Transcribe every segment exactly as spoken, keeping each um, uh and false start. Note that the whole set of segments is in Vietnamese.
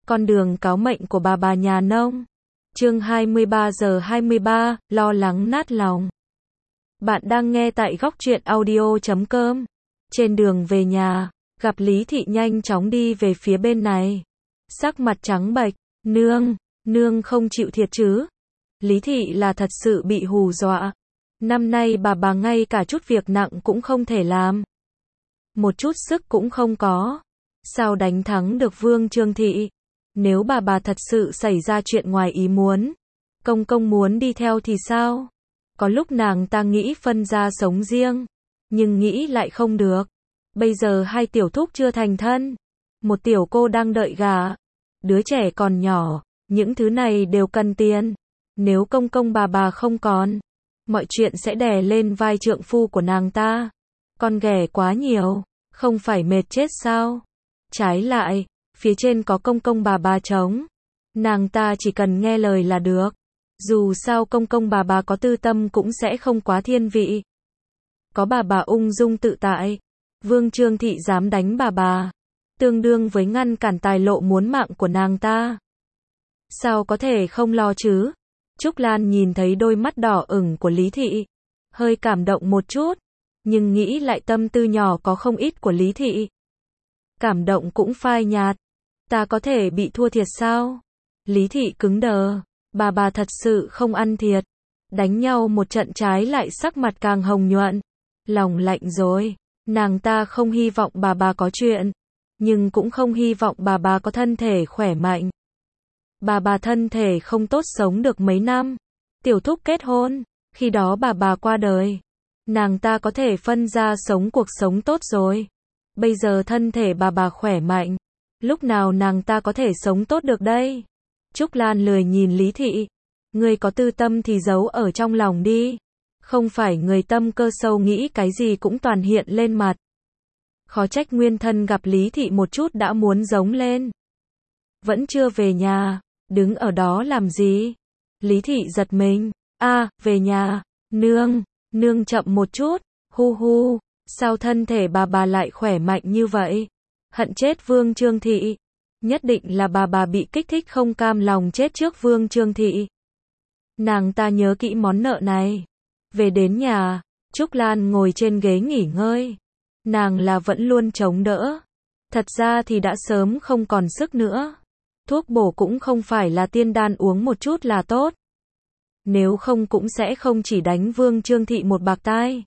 Con đường cáo mệnh của bà bà nhà nông. Chương hai mươi ba giờ hai mươi ba, lo lắng nát lòng. Bạn đang nghe tại góc truyện audio chấm com. Trên đường về nhà, gặp Lý Thị nhanh chóng đi về phía bên này. Sắc mặt trắng bệch, nương, nương không chịu thiệt chứ? Lý Thị là thật sự bị hù dọa. Năm nay bà bà ngay cả chút việc nặng cũng không thể làm. Một chút sức cũng không có. Sao đánh thắng được Vương Trương Thị? Nếu bà bà thật sự xảy ra chuyện ngoài ý muốn, công công muốn đi theo thì sao? Có lúc nàng ta nghĩ phân ra sống riêng, nhưng nghĩ lại không được. Bây giờ hai tiểu thúc chưa thành thân, một tiểu cô đang đợi gả, đứa trẻ còn nhỏ, những thứ này đều cần tiền. Nếu công công bà bà không còn, mọi chuyện sẽ đè lên vai trượng phu của nàng ta. Con ghẻ quá nhiều, không phải mệt chết sao? Trái lại, phía trên có công công bà bà chống, nàng ta chỉ cần nghe lời là được. Dù sao công công bà bà có tư tâm cũng sẽ không quá thiên vị. Có bà bà ung dung tự tại, Vương Trương Thị dám đánh bà bà, tương đương với ngăn cản tài lộ muốn mạng của nàng ta. Sao có thể không lo chứ? Trúc Lan nhìn thấy đôi mắt đỏ ửng của Lý Thị, hơi cảm động một chút, nhưng nghĩ lại tâm tư nhỏ có không ít của Lý Thị. Cảm động cũng phai nhạt. Ta có thể bị thua thiệt sao? Lý Thị cứng đờ. Bà bà thật sự không ăn thiệt. Đánh nhau một trận trái lại sắc mặt càng hồng nhuận. Lòng lạnh rồi. Nàng ta không hy vọng bà bà có chuyện, nhưng cũng không hy vọng bà bà có thân thể khỏe mạnh. Bà bà thân thể không tốt sống được mấy năm. Tiểu thúc kết hôn, khi đó bà bà qua đời. Nàng ta có thể phân ra sống cuộc sống tốt rồi. Bây giờ thân thể bà bà khỏe mạnh. Lúc nào nàng ta có thể sống tốt được đây? Trúc Lan lười nhìn Lý Thị. Người có tư tâm thì giấu ở trong lòng đi. Không phải người tâm cơ sâu nghĩ cái gì cũng toàn hiện lên mặt. Khó trách nguyên thân gặp Lý Thị một chút đã muốn giống lên. Vẫn chưa về nhà, đứng ở đó làm gì? Lý Thị giật mình. A, à, về nhà. Nương, nương chậm một chút. Hu hu, sao thân thể bà bà lại khỏe mạnh như vậy? Hận chết Vương Trương Thị. Nhất định là bà bà bị kích thích không cam lòng chết trước Vương Trương Thị. Nàng ta nhớ kỹ món nợ này. Về đến nhà, Trúc Lan ngồi trên ghế nghỉ ngơi. Nàng là vẫn luôn chống đỡ. Thật ra thì đã sớm không còn sức nữa. Thuốc bổ cũng không phải là tiên đan uống một chút là tốt. Nếu không cũng sẽ không chỉ đánh Vương Trương Thị một bạt tai.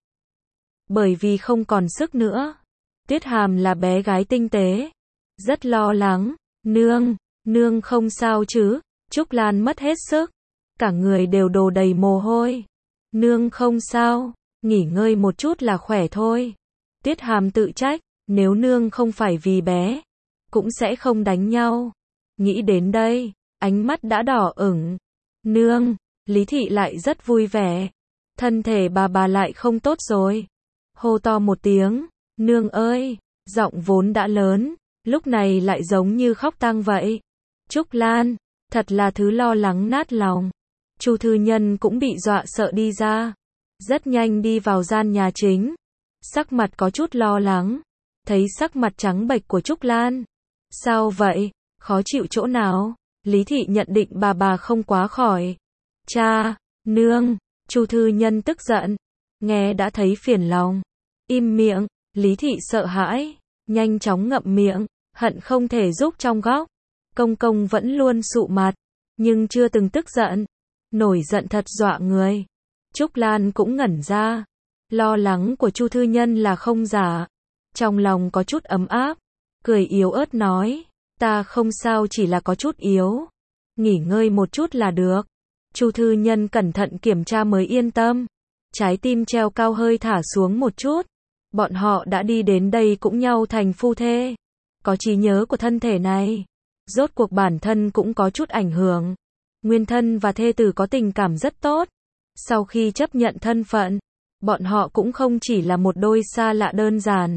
Bởi vì không còn sức nữa. Tuyết Hàm là bé gái tinh tế, rất lo lắng. Nương, nương không sao chứ? Trúc Lan mất hết sức, cả người đều đổ đầy mồ hôi. Nương không sao, nghỉ ngơi một chút là khỏe thôi. Tuyết Hàm tự trách, nếu nương không phải vì bé, cũng sẽ không đánh nhau. Nghĩ đến đây, ánh mắt đã đỏ ửng. Nương, Lý Thị lại rất vui vẻ. Thân thể bà bà lại không tốt rồi. Hô to một tiếng. Nương ơi, giọng vốn đã lớn, lúc này lại giống như khóc tang vậy. Trúc Lan, thật là thứ lo lắng nát lòng. Chu thư nhân cũng bị dọa sợ đi ra. Rất nhanh đi vào gian nhà chính. Sắc mặt có chút lo lắng. Thấy sắc mặt trắng bệch của Trúc Lan. Sao vậy, khó chịu chỗ nào? Lý Thị nhận định bà bà không quá khỏi. Cha, nương, Chu thư nhân tức giận. Nghe đã thấy phiền lòng. Im miệng. Lý Thị sợ hãi, nhanh chóng ngậm miệng, hận không thể giúp trong góc. Công công vẫn luôn sụ mặt, nhưng chưa từng tức giận. Nổi giận thật dọa người. Trúc Lan cũng ngẩn ra. Lo lắng của Chu thư nhân là không giả. Trong lòng có chút ấm áp, cười yếu ớt nói, ta không sao, chỉ là có chút yếu. Nghỉ ngơi một chút là được. Chu thư nhân cẩn thận kiểm tra mới yên tâm. Trái tim treo cao hơi thả xuống một chút. Bọn họ đã đi đến đây cũng nhau thành phu thê. Có trí nhớ của thân thể này. Rốt cuộc bản thân cũng có chút ảnh hưởng. Nguyên thân và thê tử có tình cảm rất tốt. Sau khi chấp nhận thân phận, bọn họ cũng không chỉ là một đôi xa lạ đơn giản.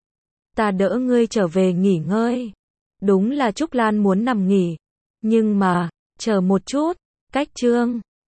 Ta đỡ ngươi trở về nghỉ ngơi. Đúng là Trúc Lan muốn nằm nghỉ. Nhưng mà, chờ một chút, cách chương.